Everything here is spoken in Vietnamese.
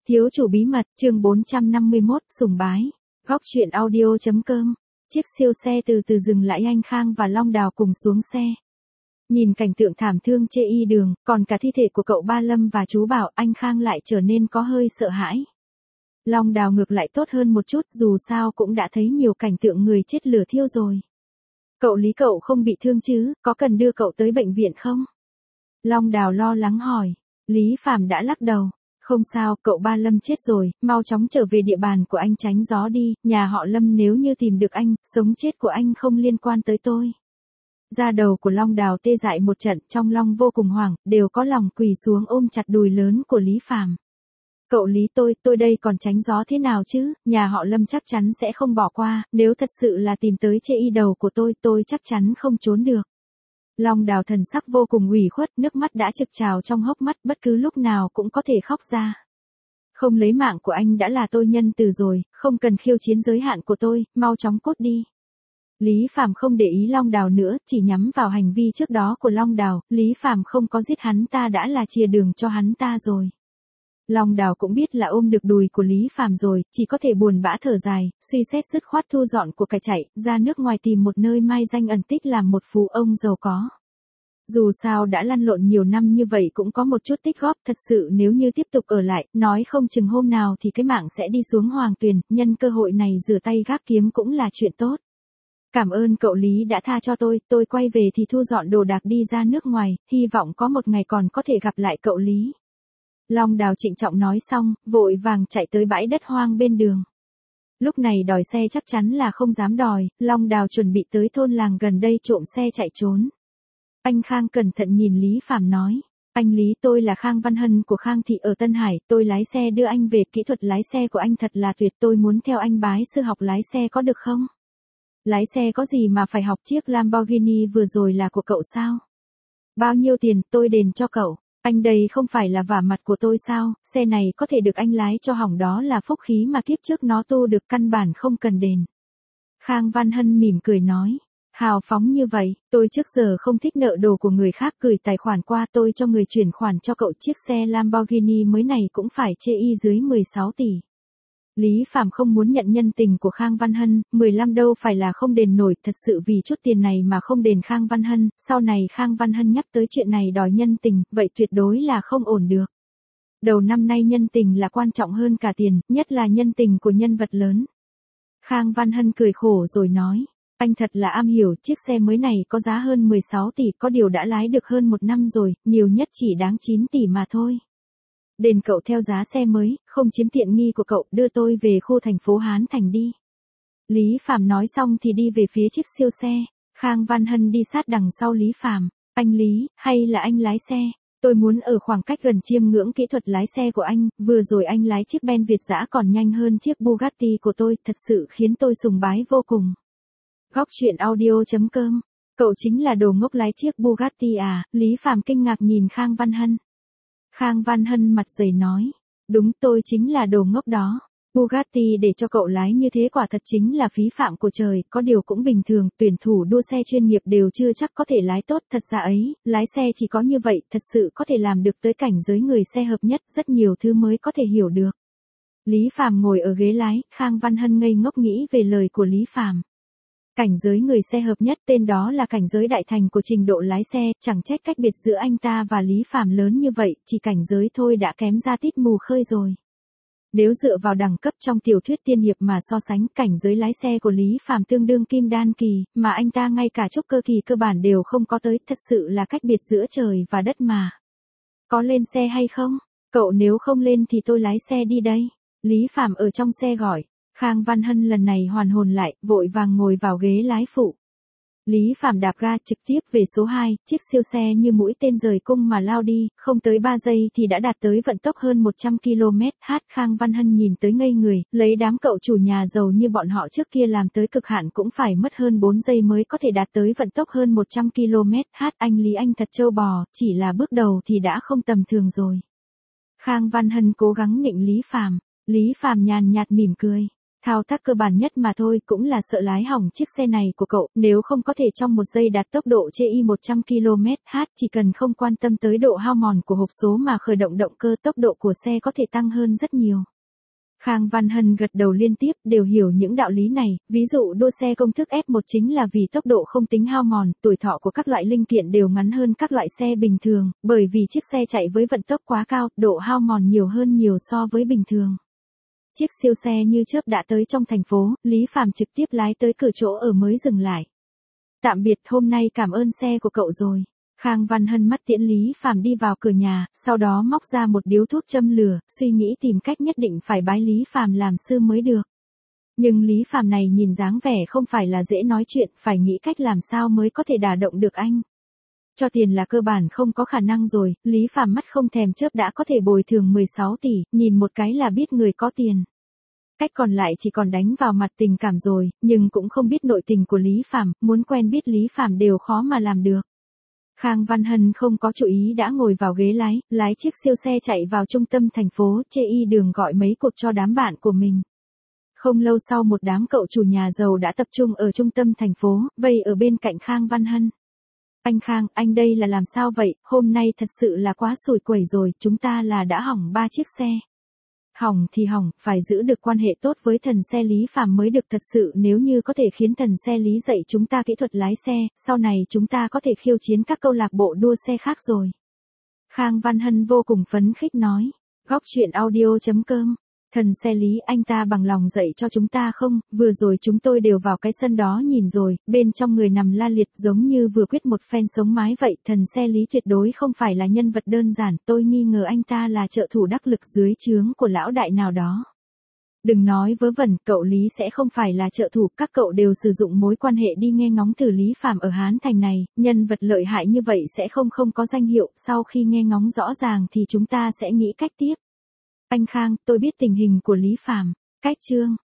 Thiếu chủ bí mật, chương 451, sùng bái. Góc truyện audio.com. Chiếc siêu xe từ từ dừng lại, anh Khang và Long Đào cùng xuống xe. Nhìn cảnh tượng thảm thương chê y đường, còn cả thi thể của cậu Ba Lâm và chú Bảo, anh Khang lại trở nên có hơi sợ hãi. Long Đào ngược lại tốt hơn một chút, dù sao cũng đã thấy nhiều cảnh tượng người chết lửa thiêu rồi. Cậu Lý, cậu không bị thương chứ, có cần đưa cậu tới bệnh viện không? Long Đào lo lắng hỏi. Lý Phàm đã lắc đầu. Không sao, cậu Ba Lâm chết rồi, mau chóng trở về địa bàn của anh tránh gió đi, nhà họ Lâm nếu như tìm được anh, sống chết của anh không liên quan tới tôi. Da đầu của Long Đào tê dại một trận, trong lòng vô cùng hoảng, đều có lòng quỳ xuống ôm chặt đùi lớn của Lý Phàm. Cậu Lý, tôi đây còn tránh gió thế nào chứ, nhà họ Lâm chắc chắn sẽ không bỏ qua, nếu thật sự là tìm tới chê y đầu của tôi chắc chắn không trốn được. Long Đào thần sắc vô cùng ủy khuất, nước mắt đã trực trào trong hốc mắt, bất cứ lúc nào cũng có thể khóc ra. Không lấy mạng của anh đã là tôi nhân từ rồi, không cần khiêu chiến giới hạn của tôi, mau chóng cút đi. Lý Phàm không để ý Long Đào nữa, chỉ nhắm vào hành vi trước đó của Long Đào, Lý Phàm không có giết hắn ta đã là chia đường cho hắn ta rồi. Long Đào cũng biết là ôm được đùi của Lý Phàm rồi, chỉ có thể buồn bã thở dài, suy xét dứt khoát thu dọn của cải chạy, ra nước ngoài tìm một nơi mai danh ẩn tích làm một phú ông giàu có. Dù sao đã lăn lộn nhiều năm như vậy cũng có một chút tích góp, thật sự nếu như tiếp tục ở lại, nói không chừng hôm nào thì cái mạng sẽ đi xuống hoàng tuyền, nhân cơ hội này rửa tay gác kiếm cũng là chuyện tốt. Cảm ơn cậu Lý đã tha cho tôi quay về thì thu dọn đồ đạc đi ra nước ngoài, hy vọng có một ngày còn có thể gặp lại cậu Lý. Long Đào trịnh trọng nói xong, vội vàng chạy tới bãi đất hoang bên đường. Lúc này đòi xe chắc chắn là không dám đòi, Long Đào chuẩn bị tới thôn làng gần đây trộm xe chạy trốn. Anh Khang cẩn thận nhìn Lý Phàm nói, anh Lý, tôi là Khang Văn Hân của Khang Thị ở Tân Hải, tôi lái xe đưa anh về, kỹ thuật lái xe của anh thật là tuyệt, tôi muốn theo anh bái sư học lái xe có được không? Lái xe có gì mà phải học, chiếc Lamborghini vừa rồi là của cậu sao? Bao nhiêu tiền, tôi đền cho cậu. Anh đây không phải là vả mặt của tôi sao, xe này có thể được anh lái cho hỏng đó là phúc khí mà kiếp trước nó tu được, căn bản không cần đền. Khang Văn Hân mỉm cười nói, hào phóng như vậy, tôi trước giờ không thích nợ đồ của người khác, gửi tài khoản qua tôi cho người chuyển khoản cho cậu, chiếc xe Lamborghini mới này cũng phải chê y dưới 16 tỷ. Lý Phàm không muốn nhận nhân tình của Khang Văn Hân, 15 đâu phải là không đền nổi, thật sự vì chút tiền này mà không đền Khang Văn Hân, sau này Khang Văn Hân nhắc tới chuyện này đòi nhân tình, vậy tuyệt đối là không ổn được. Đầu năm nay nhân tình là quan trọng hơn cả tiền, nhất là nhân tình của nhân vật lớn. Khang Văn Hân cười khổ rồi nói, anh thật là am hiểu, chiếc xe mới này có giá hơn 16 tỷ, có điều đã lái được hơn 1 năm rồi, nhiều nhất chỉ đáng 9 tỷ mà thôi. Đền cậu theo giá xe mới, không chiếm tiện nghi của cậu, đưa tôi về khu thành phố Hán Thành đi. Lý Phàm nói xong thì đi về phía chiếc siêu xe, Khang Văn Hân đi sát đằng sau Lý Phàm, anh Lý, hay là anh lái xe? Tôi muốn ở khoảng cách gần chiêm ngưỡng kỹ thuật lái xe của anh, vừa rồi anh lái chiếc Ben Việt dã còn nhanh hơn chiếc Bugatti của tôi, thật sự khiến tôi sùng bái vô cùng. Góc truyện audio.com, cậu chính là đồ ngốc lái chiếc Bugatti à? Lý Phàm kinh ngạc nhìn Khang Văn Hân. Khang Văn Hân mặt dày nói, đúng, tôi chính là đồ ngốc đó. Bugatti để cho cậu lái như thế quả thật chính là phí phạm của trời, có điều cũng bình thường, tuyển thủ đua xe chuyên nghiệp đều chưa chắc có thể lái tốt, thật ra ấy, lái xe chỉ có như vậy, thật sự có thể làm được tới cảnh giới người xe hợp nhất, rất nhiều thứ mới có thể hiểu được. Lý Phàm ngồi ở ghế lái, Khang Văn Hân ngây ngốc nghĩ về lời của Lý Phàm. Cảnh giới người xe hợp nhất, tên đó là cảnh giới đại thành của trình độ lái xe, chẳng trách cách biệt giữa anh ta và Lý Phàm lớn như vậy, chỉ cảnh giới thôi đã kém ra tít mù khơi rồi. Nếu dựa vào đẳng cấp trong tiểu thuyết tiên hiệp mà so sánh, cảnh giới lái xe của Lý Phàm tương đương kim đan kỳ, mà anh ta ngay cả trúc cơ kỳ cơ bản đều không có tới, thật sự là cách biệt giữa trời và đất mà. Có lên xe hay không? Cậu nếu không lên thì tôi lái xe đi đây. Lý Phàm ở trong xe gọi. Khang Văn Hân lần này hoàn hồn lại, vội vàng ngồi vào ghế lái phụ. Lý Phàm đạp ga trực tiếp về số 2, chiếc siêu xe như mũi tên rời cung mà lao đi, không tới 3 giây thì đã đạt tới vận tốc hơn 100 km/h. Khang Văn Hân nhìn tới ngây người, lấy đám cậu chủ nhà giàu như bọn họ trước kia làm tới cực hạn cũng phải mất hơn 4 giây mới có thể đạt tới vận tốc hơn 100 km/h. Anh Lý anh thật trâu bò, chỉ là bước đầu thì đã không tầm thường rồi. Khang Văn Hân cố gắng nịnh Lý Phàm. Lý Phàm nhàn nhạt mỉm cười. Thao tác cơ bản nhất mà thôi, cũng là sợ lái hỏng chiếc xe này của cậu, nếu không có thể trong 1 giây đạt tốc độ TI 100 km/h, chỉ cần không quan tâm tới độ hao mòn của hộp số mà khởi động động cơ, tốc độ của xe có thể tăng hơn rất nhiều. Khang Văn Hân gật đầu liên tiếp, đều hiểu những đạo lý này, ví dụ đua xe công thức F1 chính là vì tốc độ không tính hao mòn, tuổi thọ của các loại linh kiện đều ngắn hơn các loại xe bình thường, bởi vì chiếc xe chạy với vận tốc quá cao, độ hao mòn nhiều hơn nhiều so với bình thường. Chiếc siêu xe như chớp đã tới trong thành phố, Lý Phàm trực tiếp lái tới cửa chỗ ở mới dừng lại. Tạm biệt, hôm nay cảm ơn xe của cậu rồi. Khang Văn Hân mắt tiễn Lý Phàm đi vào cửa nhà, sau đó móc ra một điếu thuốc châm lửa, suy nghĩ tìm cách nhất định phải bái Lý Phàm làm sư mới được. Nhưng Lý Phàm này nhìn dáng vẻ không phải là dễ nói chuyện, phải nghĩ cách làm sao mới có thể đả động được anh. Cho tiền là cơ bản không có khả năng rồi, Lý Phàm mắt không thèm chớp đã có thể bồi thường 16 tỷ, nhìn một cái là biết người có tiền. Cách còn lại chỉ còn đánh vào mặt tình cảm rồi, nhưng cũng không biết nội tình của Lý Phàm, muốn quen biết Lý Phàm đều khó mà làm được. Khang Văn Hân không có chú ý đã ngồi vào ghế lái chiếc siêu xe chạy vào trung tâm thành phố, TI Đường gọi mấy cuộc cho đám bạn của mình. Không lâu sau một đám cậu chủ nhà giàu đã tập trung ở trung tâm thành phố, vây ở bên cạnh Khang Văn Hân. Anh Khang, anh đây là làm sao vậy, hôm nay thật sự là quá xủi quẩy rồi, chúng ta là đã hỏng 3 chiếc xe. Hỏng thì hỏng, phải giữ được quan hệ tốt với thần xe Lý Phàm mới được, thật sự nếu như có thể khiến thần xe Lý dạy chúng ta kỹ thuật lái xe, sau này chúng ta có thể khiêu chiến các câu lạc bộ đua xe khác rồi. Khang Văn Hân vô cùng phấn khích nói. Góc truyện audio.com. Thần xe Lý, anh ta bằng lòng dạy cho chúng ta không, vừa rồi chúng tôi đều vào cái sân đó nhìn rồi, bên trong người nằm la liệt giống như vừa quyết một phen sống mái vậy, thần xe Lý tuyệt đối không phải là nhân vật đơn giản, tôi nghi ngờ anh ta là trợ thủ đắc lực dưới trướng của lão đại nào đó. Đừng nói vớ vẩn, cậu Lý sẽ không phải là trợ thủ, các cậu đều sử dụng mối quan hệ đi nghe ngóng từ Lý Phàm ở Hán Thành này, nhân vật lợi hại như vậy sẽ không có danh hiệu, sau khi nghe ngóng rõ ràng thì chúng ta sẽ nghĩ cách tiếp. Anh Khang, tôi biết tình hình của Lý Phàm. Cách chương